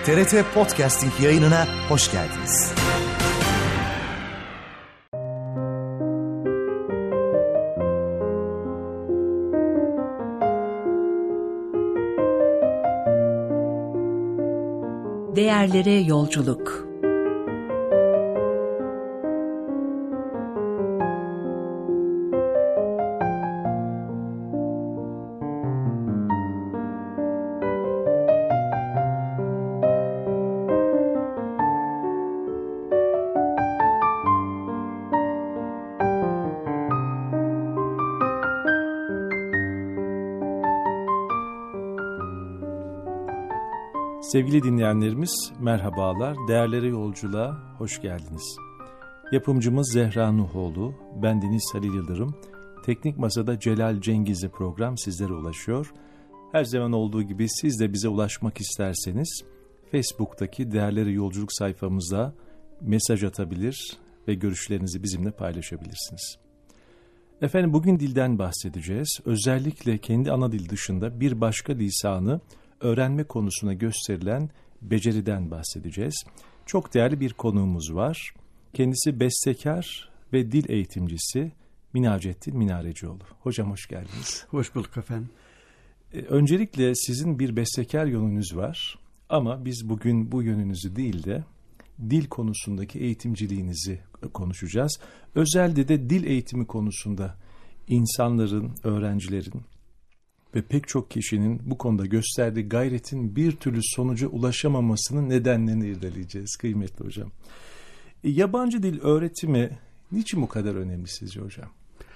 TRT Podcasting yayınına hoş geldiniz. Değerlere yolculuk. Sevgili dinleyenlerimiz merhabalar, değerlere yolculuğa hoş geldiniz. Yapımcımız Zehra Nuhoğlu, ben Deniz Halil Yıldırım, Teknik Masa'da Celal Cengiz'le program sizlere ulaşıyor. Her zaman olduğu gibi siz de bize ulaşmak isterseniz Facebook'taki Değerlere Yolculuk sayfamıza mesaj atabilir ve görüşlerinizi bizimle paylaşabilirsiniz. Efendim bugün dilden bahsedeceğiz. Özellikle kendi ana dil dışında bir başka lisanı öğrenme konusuna gösterilen beceriden bahsedeceğiz. Çok değerli bir konuğumuz var. Kendisi bestekar ve dil eğitimcisi Minacettin Minarecioğlu. Hocam hoş geldiniz. Hoş bulduk efendim. Öncelikle sizin bir bestekar yönünüz var. Ama biz bugün bu yönünüzü değil de dil konusundaki eğitimciliğinizi konuşacağız. Özellikle de dil eğitimi konusunda insanların, öğrencilerin ve pek çok kişinin bu konuda gösterdiği gayretin bir türlü sonuca ulaşamamasının nedenlerini irdeleyeceğiz kıymetli hocam. Yabancı dil öğretimi niçin bu kadar önemli sizce hocam?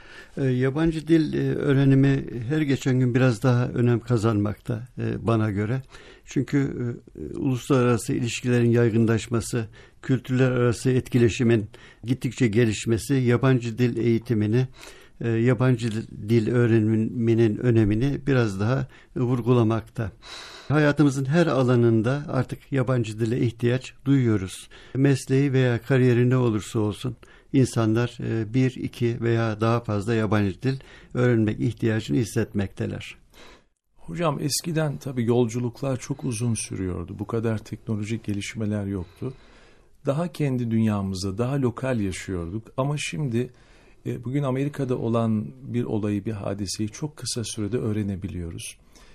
Yabancı dil öğrenimi her geçen gün biraz daha önem kazanmakta bana göre. Çünkü uluslararası ilişkilerin yaygınlaşması, kültürler arası etkileşimin gittikçe gelişmesi, yabancı dil eğitimini, yabancı dil öğreniminin önemini biraz daha vurgulamakta. Hayatımızın her alanında artık yabancı dile ihtiyaç duyuyoruz. Mesleği veya kariyeri ne olursa olsun insanlar bir, iki veya daha fazla yabancı dil öğrenmek ihtiyacını hissetmekteler. Hocam eskiden tabii yolculuklar çok uzun sürüyordu. Bu kadar teknolojik gelişmeler yoktu. Daha kendi dünyamızda, daha lokal yaşıyorduk. Ama şimdi bugün Amerika'da olan bir olayı, bir hadiseyi çok kısa sürede öğrenebiliyoruz.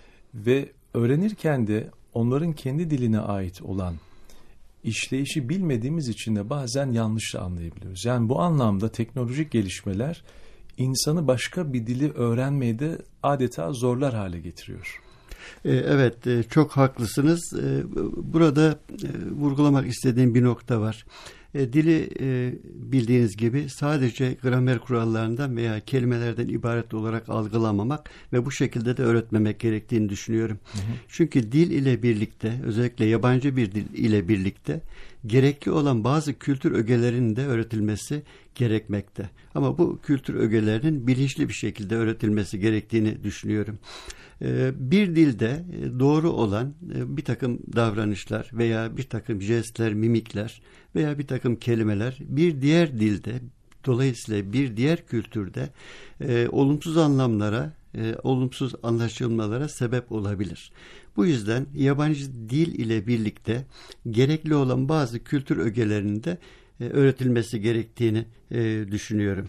Ve öğrenirken de onların kendi diline ait olan işleyişi bilmediğimiz için de bazen yanlış anlayabiliyoruz. Yani bu anlamda teknolojik gelişmeler insanı başka bir dili öğrenmeyi de adeta zorlar hale getiriyor. Evet, çok haklısınız. Burada vurgulamak istediğim bir nokta var. Dili bildiğiniz gibi sadece gramer kurallarından veya kelimelerden ibaret olarak algılamamak ve bu şekilde de öğretmemek gerektiğini düşünüyorum. Hı hı. Çünkü dil ile birlikte, özellikle yabancı bir dil ile birlikte gerekli olan bazı kültür ögelerinin de öğretilmesi gerekmekte. Ama bu kültür ögelerinin bilinçli bir şekilde öğretilmesi gerektiğini düşünüyorum. Bir dilde doğru olan bir takım davranışlar veya bir takım jestler, mimikler veya bir takım kelimeler bir diğer dilde, dolayısıyla bir diğer kültürde olumsuz anlamlara, olumsuz anlaşılmalara sebep olabilir. Bu yüzden yabancı dil ile birlikte gerekli olan bazı kültür ögelerinin de öğretilmesi gerektiğini düşünüyorum.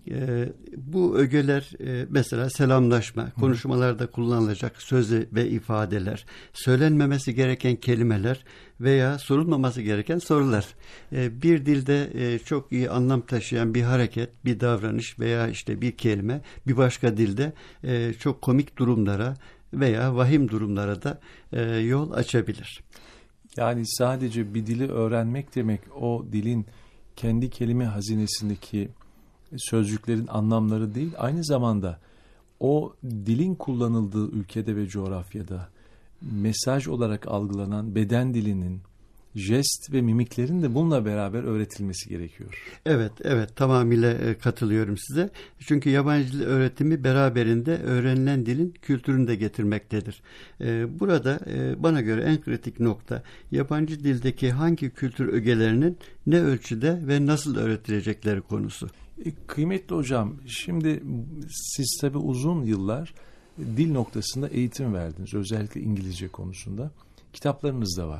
Bu ögeler mesela selamlaşma, konuşmalarda kullanılacak söz ve ifadeler, söylenmemesi gereken kelimeler veya sorulmaması gereken sorular. Bir dilde çok iyi anlam taşıyan bir hareket, bir davranış veya işte bir kelime bir başka dilde çok komik durumlara veya vahim durumlara da yol açabilir. Yani sadece bir dili öğrenmek demek o dilin kendi kelime hazinesindeki sözcüklerin anlamları değil, aynı zamanda o dilin kullanıldığı ülkede ve coğrafyada mesaj olarak algılanan beden dilinin, jest ve mimiklerin de bununla beraber öğretilmesi gerekiyor. Evet, tamamıyla katılıyorum size. Çünkü yabancı dil öğretimi beraberinde öğrenilen dilin kültürünü de getirmektedir. Burada bana göre en kritik nokta yabancı dildeki hangi kültür ögelerinin ne ölçüde ve nasıl öğretilecekleri konusu. Kıymetli hocam, şimdi siz tabii uzun yıllar dil noktasında eğitim verdiniz. Özellikle İngilizce konusunda. Kitaplarınız da var.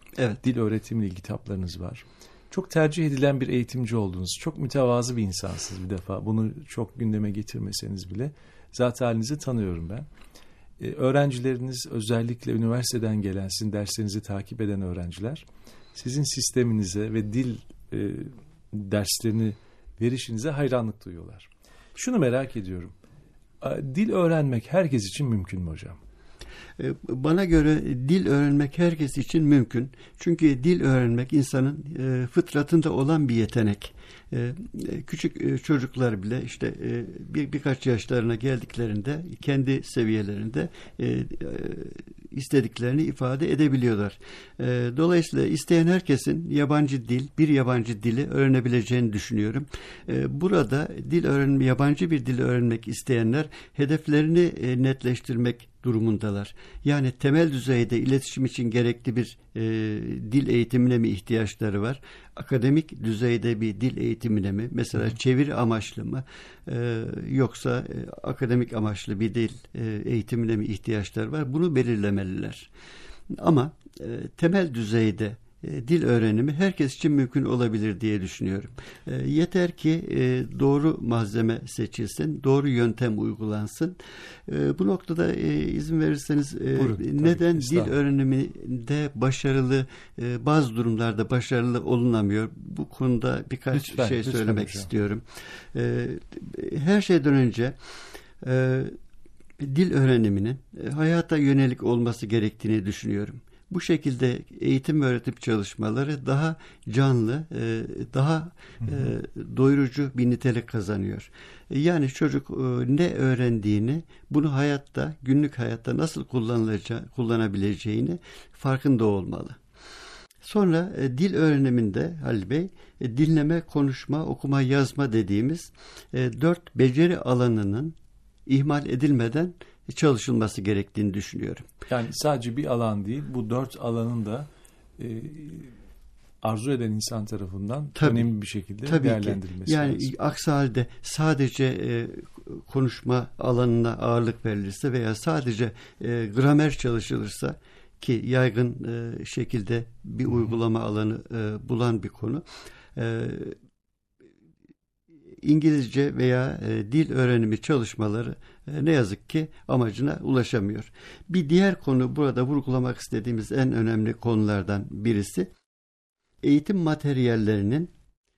Evet. Dil öğretimiyle ilgili kitaplarınız var. Çok tercih edilen bir eğitimci oldunuz. Çok mütevazı bir insansınız bir defa. Bunu çok gündeme getirmeseniz bile. Zat halinizi tanıyorum ben. Öğrencileriniz, özellikle üniversiteden gelen, sizin derslerinizi takip eden öğrenciler, sizin sisteminize ve dil derslerini verişinize hayranlık duyuyorlar. Şunu merak ediyorum. Dil öğrenmek herkes için mümkün mü hocam? Bana göre dil öğrenmek herkes için mümkün. Çünkü dil öğrenmek insanın fıtratında olan bir yetenek. Küçük çocuklar bile işte birkaç yaşlarına geldiklerinde kendi seviyelerinde istediklerini ifade edebiliyorlar. Dolayısıyla isteyen herkesin bir yabancı dili öğrenebileceğini düşünüyorum. Burada yabancı bir dil öğrenmek isteyenler hedeflerini netleştirmek durumundalar. Yani temel düzeyde iletişim için gerekli bir dil eğitimine mi ihtiyaçları var? Akademik düzeyde bir dil eğitimine mi? Mesela çeviri amaçlı mı? Yoksa akademik amaçlı bir dil eğitimine mi ihtiyaçları var? Bunu belirlemeliler. Ama temel düzeyde dil öğrenimi herkes için mümkün olabilir diye düşünüyorum. Yeter ki doğru malzeme seçilsin, doğru yöntem uygulansın. Bu noktada izin verirseniz Buyurun, neden dil öğreniminde bazı durumlarda başarılı olunamıyor? Bu konuda birkaç şey söylemek istiyorum. Her şeyden önce dil öğreniminin hayata yönelik olması gerektiğini düşünüyorum. Bu şekilde eğitim ve öğretim çalışmaları daha canlı, daha doyurucu bir nitelik kazanıyor. Yani çocuk ne öğrendiğini, bunu günlük hayatta nasıl kullanabileceğini farkında olmalı. Sonra dil öğreniminde Halil Bey, dinleme, konuşma, okuma, yazma dediğimiz 4 beceri alanının ihmal edilmeden çalışılması gerektiğini düşünüyorum. Yani sadece bir alan değil, bu 4 alanın da arzu eden insan tarafından önemli bir şekilde değerlendirilmesi lazım. Yani aksi halde sadece konuşma alanına ağırlık verilirse veya sadece gramer çalışılırsa, ki yaygın şekilde bir uygulama alanı bulan bir konu, İngilizce veya dil öğrenimi çalışmaları ne yazık ki amacına ulaşamıyor. Bir diğer konu, burada vurgulamak istediğimiz en önemli konulardan birisi, eğitim materyallerinin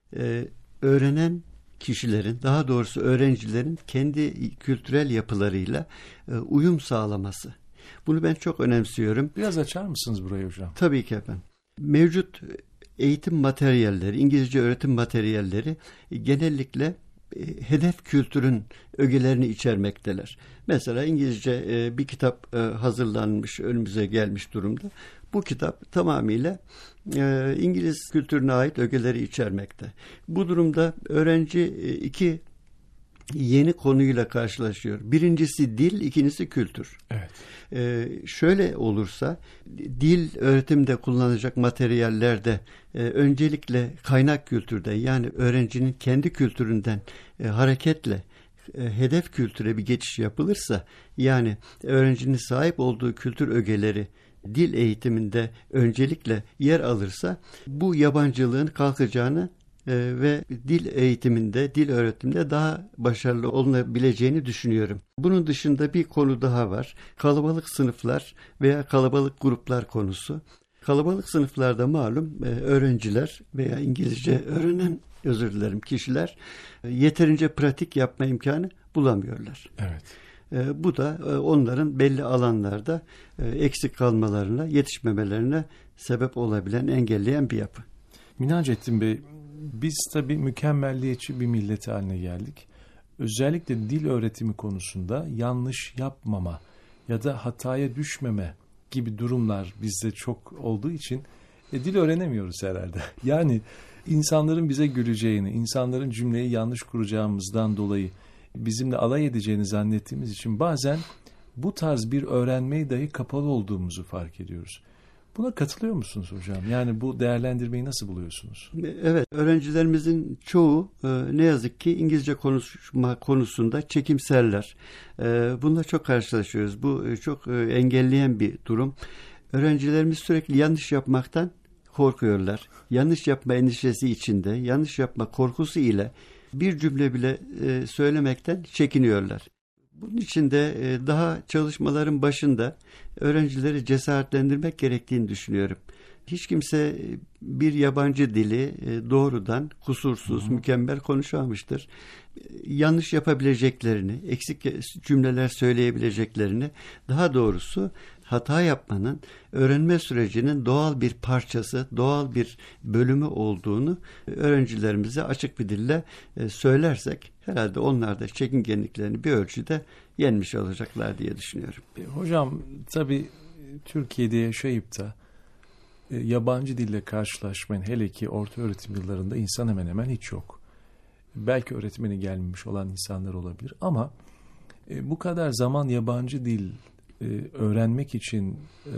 öğrenen kişilerin, daha doğrusu öğrencilerin kendi kültürel yapılarıyla uyum sağlaması. Bunu ben çok önemsiyorum. Biraz açar mısınız burayı hocam? Tabii ki efendim. Mevcut eğitim materyalleri, İngilizce öğretim materyalleri genellikle hedef kültürün ögelerini içermekteler. Mesela İngilizce bir kitap hazırlanmış, önümüze gelmiş durumda. Bu kitap tamamıyla İngiliz kültürüne ait ögeleri içermekte. Bu durumda öğrenci iki yeni konuyla karşılaşıyor. Birincisi dil, ikincisi kültür. Evet. Şöyle olursa, dil öğretimde kullanılacak materyallerde öncelikle kaynak kültürde, yani öğrencinin kendi kültüründen hareketle hedef kültüre bir geçiş yapılırsa, yani öğrencinin sahip olduğu kültür ögeleri dil eğitiminde öncelikle yer alırsa, bu yabancılığın kalkacağını ve dil eğitiminde, dil öğretiminde daha başarılı olunabileceğini düşünüyorum. Bunun dışında bir konu daha var. Kalabalık sınıflar veya kalabalık gruplar konusu. Kalabalık sınıflarda malum öğrenciler veya İngilizce öğrenen kişiler yeterince pratik yapma imkanı bulamıyorlar. Evet. Bu da onların belli alanlarda eksik kalmalarına, yetişmemelerine sebep olabilen, engelleyen bir yapı. Minacettin Bey, biz tabii mükemmelliyetçi bir millet haline geldik. Özellikle dil öğretimi konusunda yanlış yapmama ya da hataya düşmeme gibi durumlar bizde çok olduğu için dil öğrenemiyoruz herhalde. Yani insanların bize güleceğini, insanların cümleyi yanlış kuracağımızdan dolayı bizimle alay edeceğini zannettiğimiz için bazen bu tarz bir öğrenmeyi dahi kapalı olduğumuzu fark ediyoruz. Buna katılıyor musunuz hocam? Yani bu değerlendirmeyi nasıl buluyorsunuz? Evet, öğrencilerimizin çoğu ne yazık ki İngilizce konuşma konusunda çekimserler. Bununla çok karşılaşıyoruz. Bu çok engelleyen bir durum. Öğrencilerimiz sürekli yanlış yapmaktan korkuyorlar. Yanlış yapma endişesi içinde, yanlış yapma korkusu ile bir cümle bile söylemekten çekiniyorlar. Bunun için de daha çalışmaların başında öğrencileri cesaretlendirmek gerektiğini düşünüyorum. Hiç kimse bir yabancı dili doğrudan kusursuz, mükemmel konuşamamıştır. Yanlış yapabileceklerini, eksik cümleler söyleyebileceklerini, daha doğrusu hata yapmanın öğrenme sürecinin doğal bir parçası, doğal bir bölümü olduğunu öğrencilerimize açık bir dille söylersek herhalde onlar da çekingenliklerini bir ölçüde yenmiş olacaklar diye düşünüyorum. Hocam tabii Türkiye'de yaşayıp da yabancı dille karşılaşmayın, hele ki orta öğretim yıllarında insan hemen hemen hiç yok. Belki öğretmeni gelmemiş olan insanlar olabilir ama bu kadar zaman yabancı dil öğrenmek için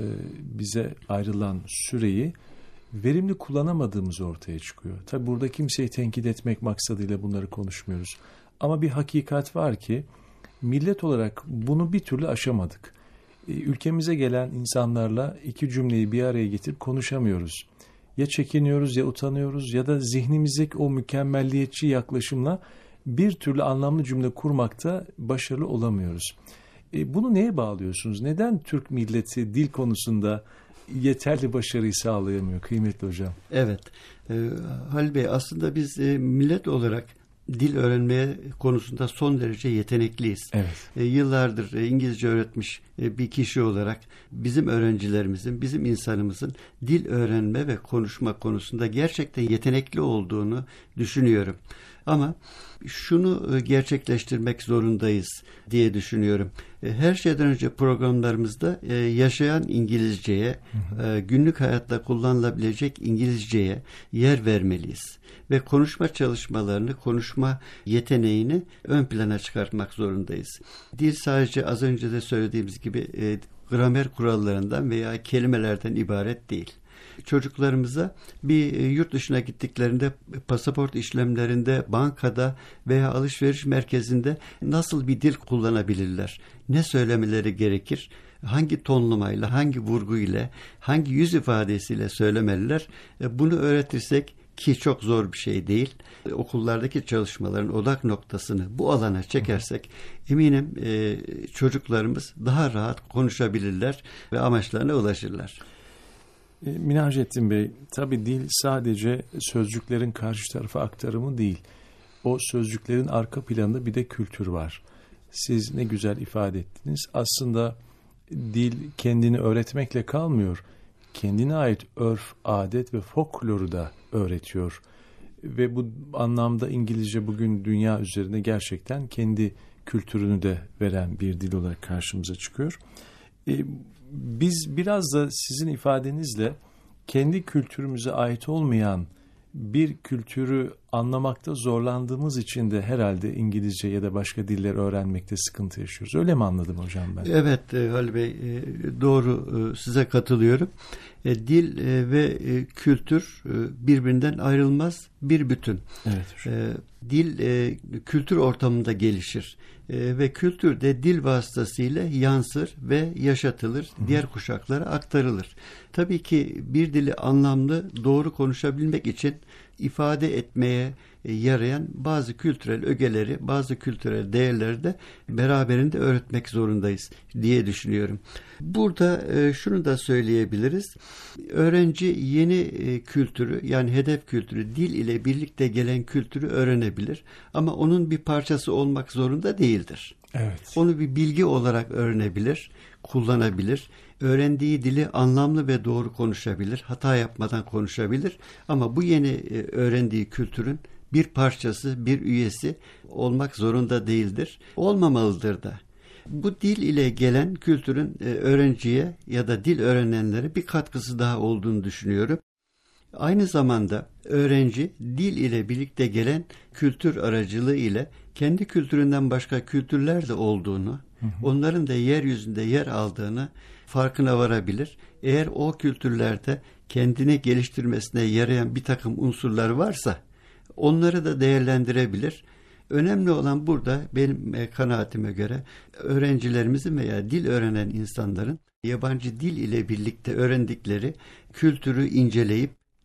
bize ayrılan süreyi verimli kullanamadığımız ortaya çıkıyor. Tabii burada kimseyi tenkit etmek maksadıyla bunları konuşmuyoruz. Ama bir hakikat var ki millet olarak bunu bir türlü aşamadık. Ülkemize gelen insanlarla iki cümleyi bir araya getirip konuşamıyoruz. Ya çekiniyoruz ya utanıyoruz ya da zihnimizdeki o mükemmelliyetçi yaklaşımla bir türlü anlamlı cümle kurmakta başarılı olamıyoruz. Bunu neye bağlıyorsunuz? Neden Türk milleti dil konusunda yeterli başarıyı sağlayamıyor kıymetli hocam? Evet, Halil Bey, aslında biz millet olarak dil öğrenmeye konusunda son derece yetenekliyiz. Evet. Yıllardır İngilizce öğretmiş bir kişi olarak bizim öğrencilerimizin, bizim insanımızın dil öğrenme ve konuşma konusunda gerçekten yetenekli olduğunu düşünüyorum. Ama şunu gerçekleştirmek zorundayız diye düşünüyorum. Her şeyden önce programlarımızda yaşayan İngilizceye, günlük hayatta kullanılabilecek İngilizceye yer vermeliyiz. Ve konuşma çalışmalarını, konuşma yeteneğini ön plana çıkartmak zorundayız. Dil sadece az önce de söylediğimiz gibi gramer kurallarından veya kelimelerden ibaret değil. Çocuklarımıza bir yurt dışına gittiklerinde pasaport işlemlerinde, bankada veya alışveriş merkezinde nasıl bir dil kullanabilirler? Ne söylemeleri gerekir? Hangi tonlamayla, hangi vurguyla, hangi yüz ifadesiyle söylemeliler? Bunu öğretirsek, ki çok zor bir şey değil, okullardaki çalışmaların odak noktasını bu alana çekersek eminim çocuklarımız daha rahat konuşabilirler ve amaçlarına ulaşırlar. Minhacettin Bey, tabii dil sadece sözcüklerin karşı tarafa aktarımı değil. O sözcüklerin arka planında bir de kültür var. Siz ne güzel ifade ettiniz. Aslında dil kendini öğretmekle kalmıyor. Kendine ait örf, adet ve folkloru da öğretiyor. Ve bu anlamda İngilizce bugün dünya üzerinde gerçekten kendi kültürünü de veren bir dil olarak karşımıza çıkıyor. Biz biraz da sizin ifadenizle kendi kültürümüze ait olmayan bir kültürü anlamakta zorlandığımız için de herhalde İngilizce ya da başka diller öğrenmekte sıkıntı yaşıyoruz. Öyle mi anladım hocam ben? Evet Halil Bey, doğru, size katılıyorum. Dil ve kültür birbirinden ayrılmaz bir bütün. Evet. Dil kültür ortamında gelişir ve kültür de dil vasıtasıyla yansır ve yaşatılır, diğer kuşaklara aktarılır. Tabii ki bir dili anlamlı, doğru konuşabilmek için ifade etmeye yarayan bazı kültürel ögeleri, bazı kültürel değerleri de beraberinde öğretmek zorundayız diye düşünüyorum. Burada şunu da söyleyebiliriz. Öğrenci yeni kültürü, yani hedef kültürü, dil ile birlikte gelen kültürü öğrenebilir. Ama onun bir parçası olmak zorunda değildir. Evet. Onu bir bilgi olarak öğrenebilir, kullanabilir. Öğrendiği dili anlamlı ve doğru konuşabilir, hata yapmadan konuşabilir. Ama bu yeni öğrendiği kültürün bir parçası, bir üyesi olmak zorunda değildir. Olmamalıdır da. Bu dil ile gelen kültürün öğrenciye ya da dil öğrenenlere bir katkısı daha olduğunu düşünüyorum. Aynı zamanda öğrenci dil ile birlikte gelen kültür aracılığı ile kendi kültüründen başka kültürler de olduğunu, onların da yeryüzünde yer aldığını farkına varabilir. Eğer o kültürlerde kendini geliştirmesine yarayan bir takım unsurlar varsa onları da değerlendirebilir. Önemli olan burada benim kanaatime göre öğrencilerimizin veya dil öğrenen insanların yabancı dil ile birlikte öğrendikleri kültürü inceleyip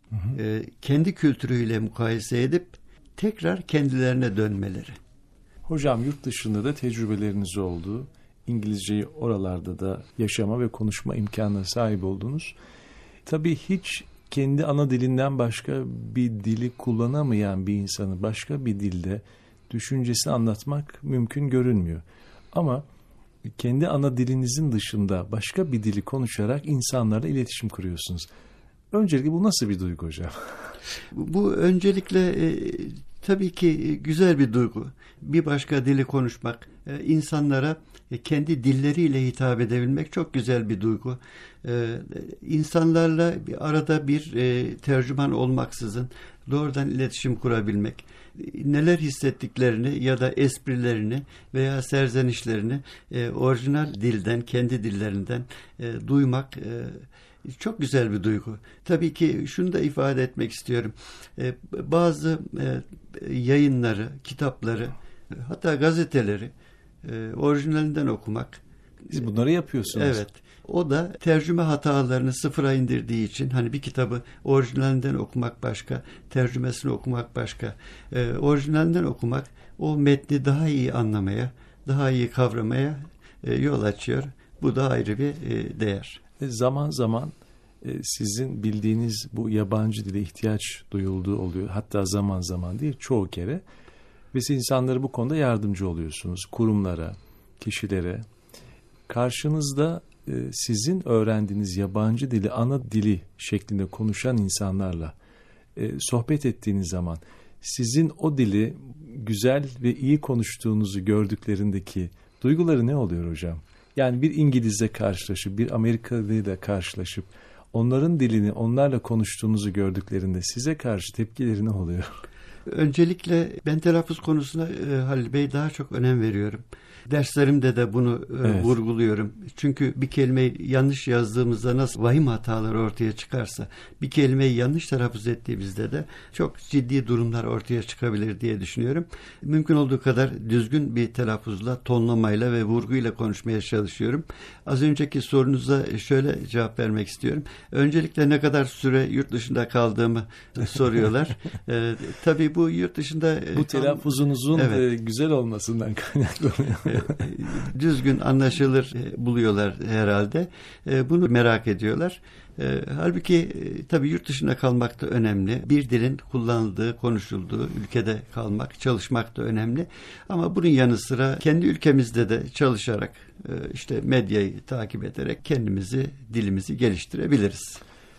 kendi kültürüyle mukayese edip tekrar kendilerine dönmeleri. Hocam yurt dışında da tecrübeleriniz oldu. İngilizceyi oralarda da yaşama ve konuşma imkanına sahip oldunuz. Tabii hiç kendi ana dilinden başka bir dili kullanamayan bir insanı başka bir dilde düşüncesini anlatmak mümkün görünmüyor. Ama kendi ana dilinizin dışında başka bir dili konuşarak insanlarla iletişim kuruyorsunuz. Öncelikle bu nasıl bir duygu hocam? Bu öncelikle tabii ki güzel bir duygu. Bir başka dili konuşmak, insanlara kendi dilleriyle hitap edebilmek çok güzel bir duygu. İnsanlarla arada bir tercüman olmaksızın doğrudan iletişim kurabilmek, neler hissettiklerini ya da esprilerini veya serzenişlerini orijinal dilden, kendi dillerinden duymak çok güzel bir duygu. Tabii ki şunu da ifade etmek istiyorum. Bazı yayınları, kitapları, hatta gazeteleri orijinalinden okumak. Siz bunları yapıyorsunuz. Evet. O da tercüme hatalarını sıfıra indirdiği için hani bir kitabı orijinalinden okumak başka, tercümesini okumak başka. Orijinalinden okumak o metni daha iyi anlamaya, daha iyi kavramaya yol açıyor. Bu da ayrı bir değer. Zaman zaman sizin bildiğiniz bu yabancı dile ihtiyaç duyulduğu oluyor. Hatta zaman zaman değil, çoğu kere. Ve siz insanlara bu konuda yardımcı oluyorsunuz. Kurumlara, kişilere. Karşınızda sizin öğrendiğiniz yabancı dili ana dili şeklinde konuşan insanlarla sohbet ettiğiniz zaman sizin o dili güzel ve iyi konuştuğunuzu gördüklerindeki duyguları ne oluyor hocam? Yani bir İngilizle karşılaşıp, bir Amerikalıyla karşılaşıp onların dilini onlarla konuştuğunuzu gördüklerinde size karşı tepkileri ne oluyor? Öncelikle ben telaffuz konusuna Halil Bey daha çok önem veriyorum. Derslerimde de bunu vurguluyorum. Çünkü bir kelimeyi yanlış yazdığımızda nasıl vahim hatalar ortaya çıkarsa bir kelimeyi yanlış telaffuz ettiğimizde de çok ciddi durumlar ortaya çıkabilir diye düşünüyorum. Mümkün olduğu kadar düzgün bir telaffuzla, tonlamayla ve vurguyla konuşmaya çalışıyorum. Az önceki sorunuza şöyle cevap vermek istiyorum. Öncelikle ne kadar süre yurt dışında kaldığımı soruyorlar. Tabii bu yurt dışında... Bu telaffuzunuzun güzel olmasından kaynaklanıyor. Düzgün anlaşılır buluyorlar herhalde. Bunu merak ediyorlar. Halbuki tabii yurt dışında kalmak da önemli. Bir dilin kullanıldığı, konuşulduğu ülkede kalmak, çalışmak da önemli. Ama bunun yanı sıra kendi ülkemizde de çalışarak, işte medyayı takip ederek kendimizi, dilimizi geliştirebiliriz.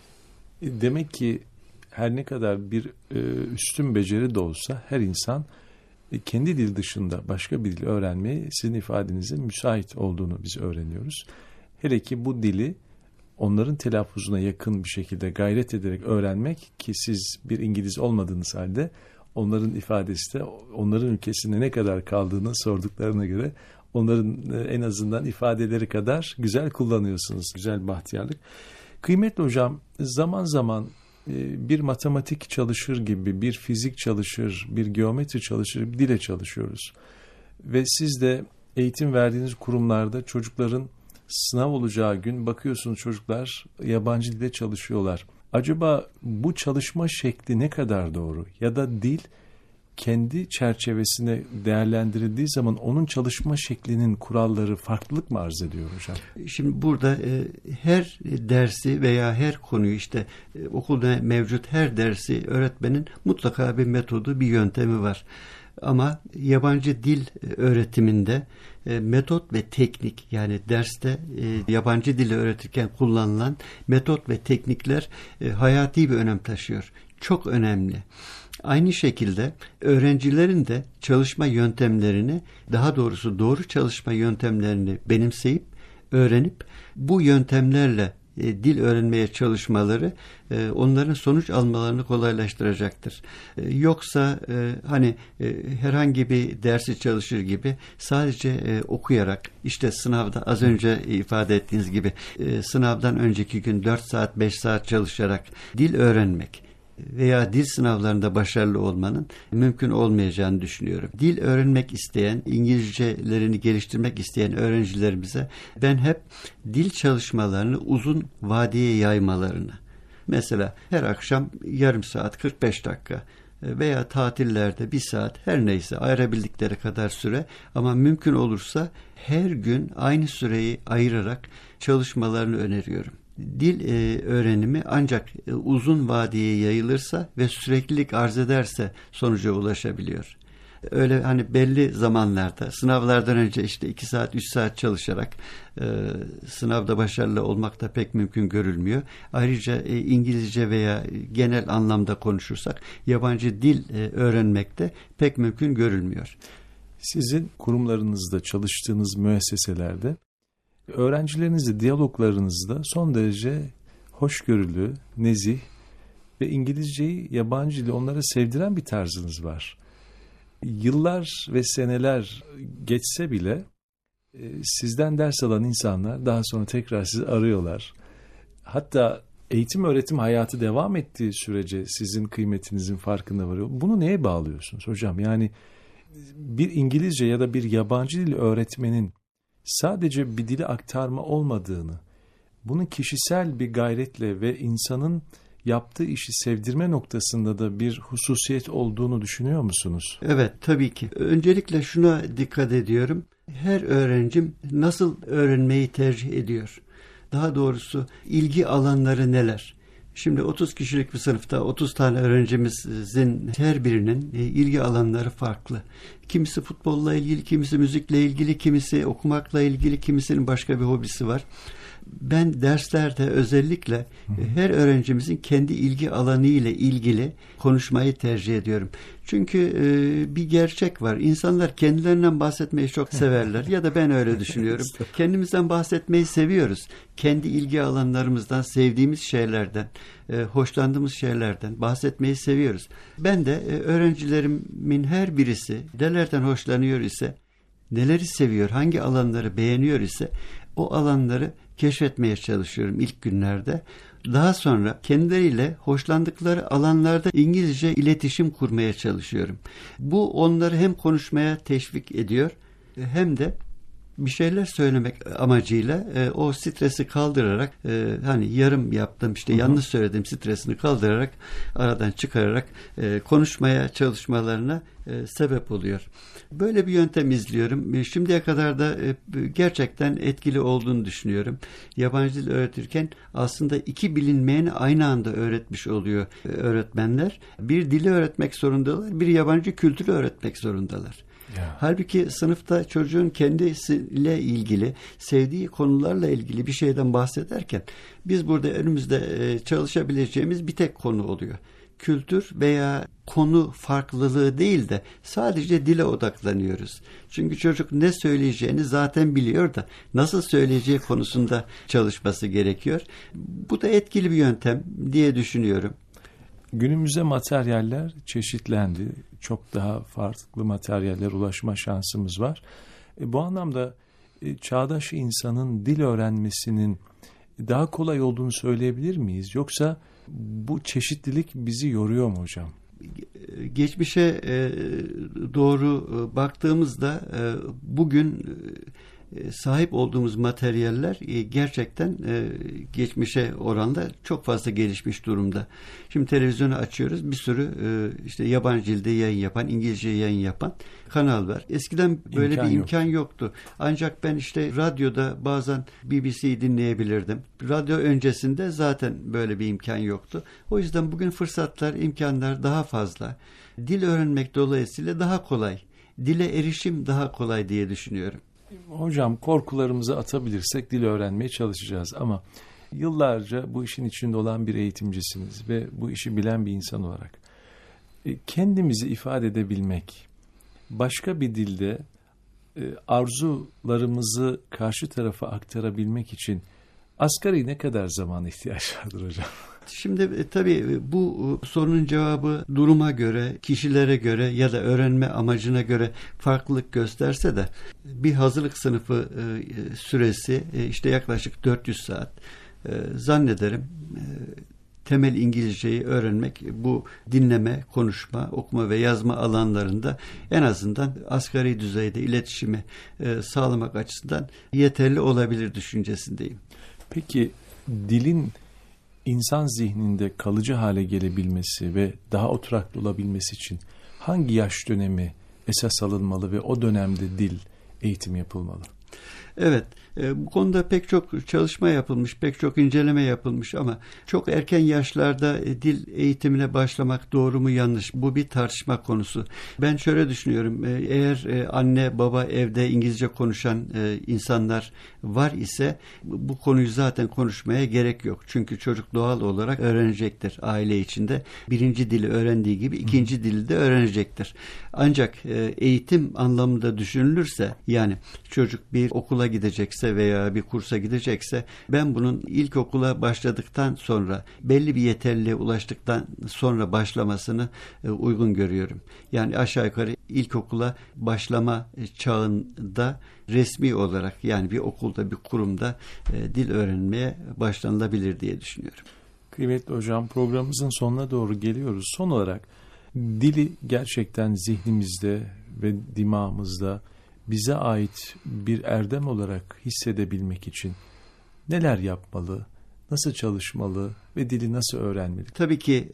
Demek ki her ne kadar bir üstün beceri de olsa her insan kendi dil dışında başka bir dil öğrenmeye sizin ifadenize müsait olduğunu biz öğreniyoruz. Hele ki bu dili onların telaffuzuna yakın bir şekilde gayret ederek öğrenmek ki siz bir İngiliz olmadığınız halde onların ifadesi de onların ülkesinde ne kadar kaldığını sorduklarına göre onların en azından ifadeleri kadar güzel kullanıyorsunuz. Güzel bahtiyarlık. Kıymetli hocam, zaman zaman bir matematik çalışır gibi, bir fizik çalışır, bir geometri çalışır, bir dile çalışıyoruz. Ve siz de eğitim verdiğiniz kurumlarda çocukların sınav olacağı gün bakıyorsunuz çocuklar yabancı dilde çalışıyorlar. Acaba bu çalışma şekli ne kadar doğru? Ya da dil kendi çerçevesine değerlendirildiği zaman onun çalışma şeklinin kuralları farklılık mı arz ediyor hocam? Şimdi burada her dersi veya her konuyu işte okulda mevcut her dersi öğretmenin mutlaka bir metodu, bir yöntemi var. Ama yabancı dil öğretiminde metot ve teknik, yani derste yabancı dili öğretirken kullanılan metot ve teknikler hayati bir önem taşıyor. Çok önemli. Aynı şekilde öğrencilerin de çalışma yöntemlerini, daha doğrusu doğru çalışma yöntemlerini benimseyip, öğrenip bu yöntemlerle dil öğrenmeye çalışmaları onların sonuç almalarını kolaylaştıracaktır. Yoksa herhangi bir dersi çalışır gibi sadece okuyarak, işte sınavda az önce ifade ettiğiniz gibi sınavdan önceki gün 4 saat 5 saat çalışarak dil öğrenmek veya dil sınavlarında başarılı olmanın mümkün olmayacağını düşünüyorum. Dil öğrenmek isteyen, İngilizcelerini geliştirmek isteyen öğrencilerimize ben hep dil çalışmalarını uzun vadeye yaymalarını, Mesela her akşam yarım saat 45 dakika veya tatillerde 1 saat her neyse ayırabildikleri kadar süre ama mümkün olursa her gün aynı süreyi ayırarak çalışmalarını öneriyorum. Dil öğrenimi ancak uzun vadeye yayılırsa ve süreklilik arz ederse sonuca ulaşabiliyor. Öyle hani belli zamanlarda sınavlardan önce işte 2 saat 3 saat çalışarak sınavda başarılı olmak da pek mümkün görülmüyor. Ayrıca İngilizce veya genel anlamda konuşursak yabancı dil öğrenmek de pek mümkün görülmüyor. Sizin kurumlarınızda, çalıştığınız müesseselerde öğrencilerinizle diyaloglarınızda son derece hoşgörülü, nezih ve İngilizceyi, yabancı dili onlara sevdiren bir tarzınız var. Yıllar ve seneler geçse bile sizden ders alan insanlar daha sonra tekrar sizi arıyorlar. Hatta eğitim öğretim hayatı devam ettiği sürece sizin kıymetinizin farkında varıyor. Bunu neye bağlıyorsunuz hocam? Yani bir İngilizce ya da bir yabancı dil öğretmenin sadece bir dili aktarma olmadığını, bunun kişisel bir gayretle ve insanın yaptığı işi sevdirme noktasında da bir hususiyet olduğunu düşünüyor musunuz? Evet, tabii ki. Öncelikle şuna dikkat ediyorum. Her öğrencim nasıl öğrenmeyi tercih ediyor? Daha doğrusu ilgi alanları neler? Şimdi 30 kişilik bir sınıfta 30 tane öğrencimizin her birinin ilgi alanları farklı. Kimisi futbolla ilgili, kimisi müzikle ilgili, kimisi okumakla ilgili, kimisinin başka bir hobisi var. Ben derslerde özellikle her öğrencimizin kendi ilgi alanı ile ilgili konuşmayı tercih ediyorum. Çünkü bir gerçek var. İnsanlar kendilerinden bahsetmeyi çok severler ya da ben öyle düşünüyorum. Kendimizden bahsetmeyi seviyoruz. Kendi ilgi alanlarımızdan, sevdiğimiz şeylerden, hoşlandığımız şeylerden bahsetmeyi seviyoruz. Ben de öğrencilerimin her birisi nelerden hoşlanıyor ise, neleri seviyor, hangi alanları beğeniyor ise o alanları keşfetmeye çalışıyorum ilk günlerde. Daha sonra kendileriyle hoşlandıkları alanlarda İngilizce iletişim kurmaya çalışıyorum. Bu onları hem konuşmaya teşvik ediyor hem de bir şeyler söylemek amacıyla o stresi kaldırarak hani yarım yaptım işte yanlış söyledim stresini kaldırarak aradan çıkararak konuşmaya çalışmalarına sebep oluyor. Böyle bir yöntem izliyorum. Şimdiye kadar da gerçekten etkili olduğunu düşünüyorum. Yabancı dil öğretirken aslında 2 bilinmeyeni aynı anda öğretmiş oluyor öğretmenler. Bir dili öğretmek zorundalar, bir yabancı kültürü öğretmek zorundalar. Ya. Halbuki sınıfta çocuğun kendisiyle ilgili, sevdiği konularla ilgili bir şeyden bahsederken biz burada önümüzde çalışabileceğimiz bir tek konu oluyor. Kültür veya konu farklılığı değil de sadece dile odaklanıyoruz. Çünkü çocuk ne söyleyeceğini zaten biliyor da nasıl söyleyeceği konusunda çalışması gerekiyor. Bu da etkili bir yöntem diye düşünüyorum. Günümüzde materyaller çeşitlendi. Çok daha farklı materyaller ulaşma şansımız var. Bu anlamda çağdaş insanın dil öğrenmesinin daha kolay olduğunu söyleyebilir miyiz? Yoksa bu çeşitlilik bizi yoruyor mu hocam? Geçmişe doğru baktığımızda bugün sahip olduğumuz materyaller gerçekten geçmişe oranla çok fazla gelişmiş durumda. Şimdi televizyonu açıyoruz, bir sürü işte yabancı dilde yayın yapan, İngilizce yayın yapan kanal var. Eskiden böyle bir imkan yoktu. Ancak ben işte radyoda bazen BBC'yi dinleyebilirdim. Radyo öncesinde zaten böyle bir imkan yoktu. O yüzden bugün fırsatlar, imkanlar daha fazla. Dil öğrenmek dolayısıyla daha kolay. Dile erişim daha kolay diye düşünüyorum. Hocam korkularımızı atabilirsek dil öğrenmeye çalışacağız ama yıllarca bu işin içinde olan bir eğitimcisiniz ve bu işi bilen bir insan olarak kendimizi ifade edebilmek, başka bir dilde arzularımızı karşı tarafa aktarabilmek için asgari ne kadar zamana ihtiyaç vardır hocam? Şimdi tabii bu sorunun cevabı duruma göre, kişilere göre ya da öğrenme amacına göre farklılık gösterse de bir hazırlık sınıfı süresi işte yaklaşık 400 saat. Zannederim temel İngilizceyi öğrenmek bu dinleme, konuşma, okuma ve yazma alanlarında en azından asgari düzeyde iletişimi sağlamak açısından yeterli olabilir düşüncesindeyim. Peki dilin insan zihninde kalıcı hale gelebilmesi ve daha oturaklı olabilmesi için hangi yaş dönemi esas alınmalı ve o dönemde dil eğitimi yapılmalı? Evet, bu konuda pek çok çalışma yapılmış, pek çok inceleme yapılmış ama çok erken yaşlarda dil eğitimine başlamak doğru mu yanlış? Bu bir tartışma konusu. Ben şöyle düşünüyorum, eğer anne baba evde İngilizce konuşan insanlar var ise bu konuyu zaten konuşmaya gerek yok. Çünkü çocuk doğal olarak öğrenecektir aile içinde. Birinci dili öğrendiği gibi ikinci dili de öğrenecektir. Ancak eğitim anlamında düşünülürse, yani çocuk bir okula gidecekse veya bir kursa gidecekse, ben bunun ilkokula başladıktan sonra belli bir yeterliliğe ulaştıktan sonra başlamasını uygun görüyorum. Yani aşağı yukarı ilkokula başlama çağında resmi olarak, yani bir okulda, bir kurumda dil öğrenmeye başlanılabilir diye düşünüyorum. Kıymetli hocam, programımızın sonuna doğru geliyoruz. Son olarak dili gerçekten zihnimizde ve dimağımızda bize ait bir erdem olarak hissedebilmek için neler yapmalı, nasıl çalışmalı ve dili nasıl öğrenmeli? Tabii ki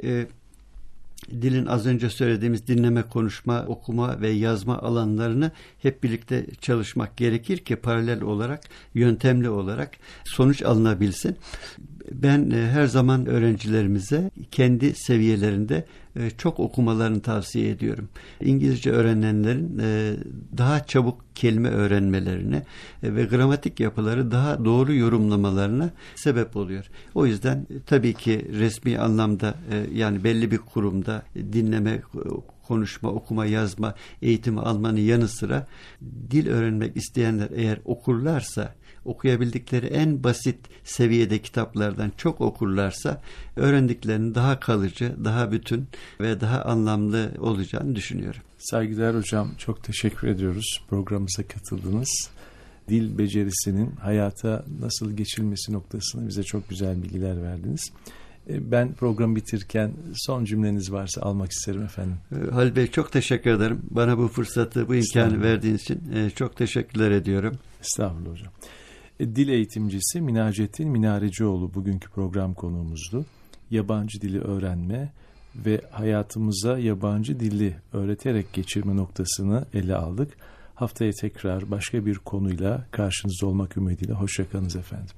dilin az önce söylediğimiz dinleme, konuşma, okuma ve yazma alanlarını hep birlikte çalışmak gerekir ki paralel olarak, yöntemli olarak sonuç alınabilsin. Ben her zaman öğrencilerimize kendi seviyelerinde çok okumalarını tavsiye ediyorum. İngilizce öğrenenlerin daha çabuk kelime öğrenmelerine ve gramatik yapıları daha doğru yorumlamalarına sebep oluyor. O yüzden tabii ki resmi anlamda, yani belli bir kurumda dinleme, konuşma, okuma, yazma eğitimi almanın yanı sıra dil öğrenmek isteyenler eğer okurlarsa, okuyabildikleri en basit seviyede kitaplardan çok okurlarsa öğrendiklerinin daha kalıcı, daha bütün ve daha anlamlı olacağını düşünüyorum. Saygıdeğer hocam, çok teşekkür ediyoruz. Programımıza katıldınız. Dil becerisinin hayata nasıl geçilmesi noktasında bize çok güzel bilgiler verdiniz. Ben programı bitirken son cümleniz varsa almak isterim efendim. Halil Bey, çok teşekkür ederim. Bana bu fırsatı, bu imkanı verdiğiniz için çok teşekkürler ediyorum. Estağfurullah hocam. Dil eğitimcisi Minacettin Minarecioğlu bugünkü program konuğumuzdu. Yabancı dili öğrenme ve hayatımıza yabancı dili öğreterek geçirme noktasını ele aldık. Haftaya tekrar başka bir konuyla karşınızda olmak ümidiyle. Hoşça kalınız efendim.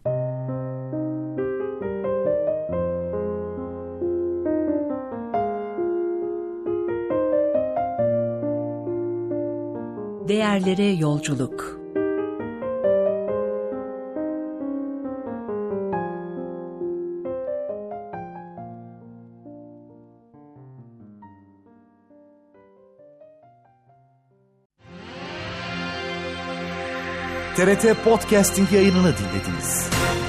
Değerlere yolculuk. TRT Podcasting yayınını dinlediniz.